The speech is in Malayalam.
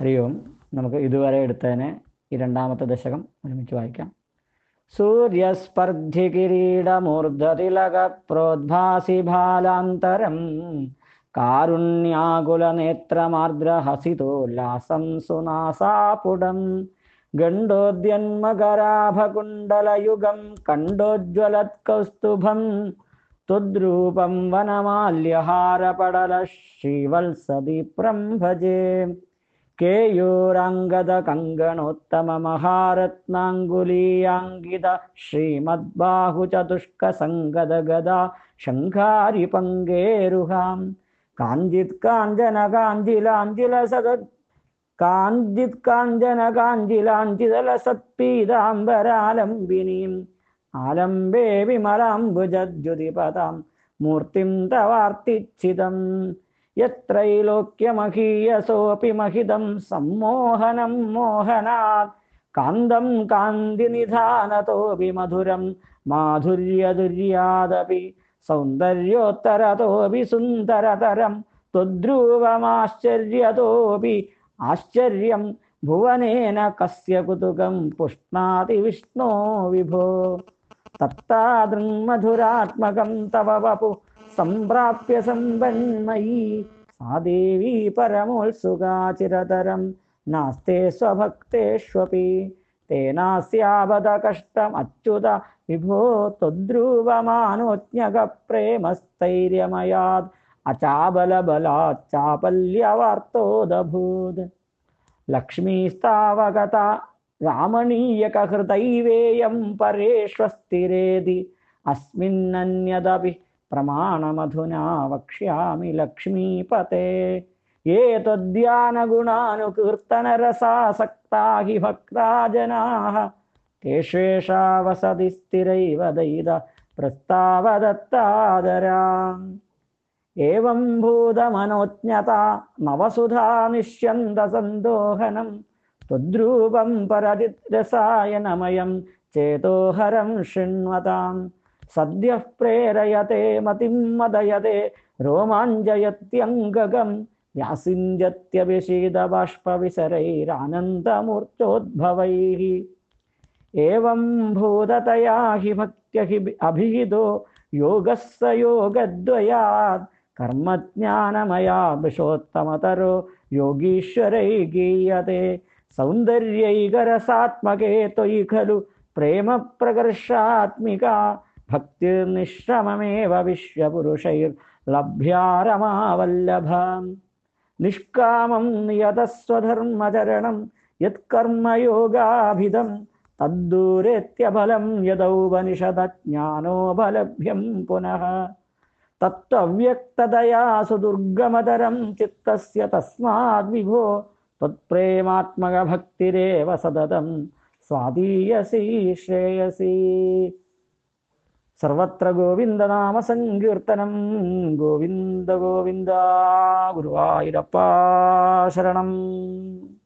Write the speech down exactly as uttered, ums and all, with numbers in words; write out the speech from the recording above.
ഹരി ഓം. നമുക്ക് ഇതുവരെ എടുത്തതിനെ ഈ രണ്ടാമത്തെ ദശകം ഒരുമിച്ച് വായിക്കാം. സൂര്യസ്പർദ്ധി കിരീടമൂർധതിലക പ്രോദ്ഭാസി ഭാലാന്തരം കാരുണ്യാകുലനേത്രമാർദ്രഹസിതോല്ലാസം സുനാസാപുടം ഗണ്ഡോദ്യന്മകരാഭകുണ്ടലയുഗം കണ്ടോജ്വലത്കൗസ്തുഭം ത്വദ്രൂപം വനമാല്യഹാരപടല ശ്രീവത്സദീപ്രം ഭജേ. കേയൂരാംഗദ കങ്കണോത്തമ മഹാരത്നാംഗുലീയാംഗിത ശ്രീമദ്ബാഹു ചതുഷ്ക സംഗത ഗദാ ശംഖാരി പങ്കേരുഹാം കാഞ്ചിത് കാഞ്ചന കാഞ്ചിലാഞ്ചില സദത് കാഞ്ചിത് കാഞ്ചന കാഞ്ചിലാഞ്ചിതല സത്പീതാംബരാലംബിനീം ആലംബേ വിമലാംബുജദ്യുതിപദാം മൂർത്തിം തവാർത്തിച്ഛിതം യത്രൈലോക്യമഹീയസോപി മഹിതം സമ്മോഹനം മോഹനാത് കാന്തം കാന്തിനിധാനതോപി മധുരം മാധുര്യദുര്യാദപി സൗന്ദര്യോത്തരതോപി സുന്ദരതരം ത്വദ്രൂപമാശ്ചര്യതോപി ആശ്ചര്യം ഭുവനേന കസ്യ കുതുകം പുഷ്ണാതി വിഷ്ണോ വിഭോ. തത്താദൃങ്മധുരാത്മകം തവ വപു സംപ്രാപ്യ സമ്പന്മയീ സാ ദേവീ പരമോത്സുകാ ചിരതരം നാസ്തേ സ്വഭക്തേഷ്വപി തേനാസ്യാവത കഷ്ടം അച്യുത വിഭോ ത്വദ്രൂപമാനോജ്ഞക പ്രേമസ്ഥൈര്യമയാത് അചാബലബലാത് ചാപല്യവാർത്തോദഭൂത്. ലക്ഷ്മീസ്താവഗത രാമണീയകഹൃദൈവേയം പരേഷ്വസ്ഥിരേതി അസ്മിന്നന്യദപി പ്രമാണമധുനാ വക്ഷ്യാമി ലക്ഷ്മീപതേ. യേ ത്വദ്ധ്യാനഗുണാനുകീർത്തനരസാസക്താ ഹി ഭക്താ ജനാഃ തേഷ്വേഷാ വസതി സ്ഥിരൈവ ദയിത പ്രസ്താവദത്താദരാം. ഏവം ഭൂതമനോജ്ഞതാ നവസുധാ നിശ്യന്തസന്തോഹനം ത്വദ്രൂപം പരതിരസായനമയം ചേതോഹരം ശൃണ്വതാം. സദ്യഃ പ്രേരയത്തെ മതിം മദയത്തെ രോമാഞ്ചയത്യംഗകം വ്യാസിഞ്ജത്യഭിഷേദബാഷ്പവിസരൈരാനന്ദമൂർച്ചോദ്ഭവൈഃ. ഏവം ഭൂതതയാ ഹി ഭക്ത്യ ഹി അഭിഹിതോ യോഗഃ സ യോഗദ്വയാത് കർമ്മജ്ഞാനമയാ വിശോത്തമതരോ യോഗീശ്വരൈ ഗീയത്തെ. സൗന്ദര്യൈകരസാത്മകേ ത്വയി ഖലു പ്രേമ പ്രകർഷാത്മികാ ഭക്തിർനിശ്രമമേവ വിശ്വപുരുഷൈർലഭ്യാരമാവല്ലഭാം. നിഷ്കാമം നിയതസ്വധർമ്മചരണം യത്കർമ്മയോഗാഭിധം തദ്ദൂരേത്യഫലം യദൗപനിഷദജ്ഞാനോപലഭ്യം പുനഃ. തത്വവ്യക്തതയാ സുദുർഗമതരം ചിത്തസ്യ തസ്മാദ് വിഭോ ത്വത്പ്രേമാത്മക ഭക്തിരേവ സതതം സ്വാദീയസി ശ്രേയസി. സർവത്ര ഗോവിന്ദനാമ സങ്കീർത്തനം. ഗോവിന്ദ ഗോവിന്ദ. ഗുരുവായൂരപ്പ ശരണം.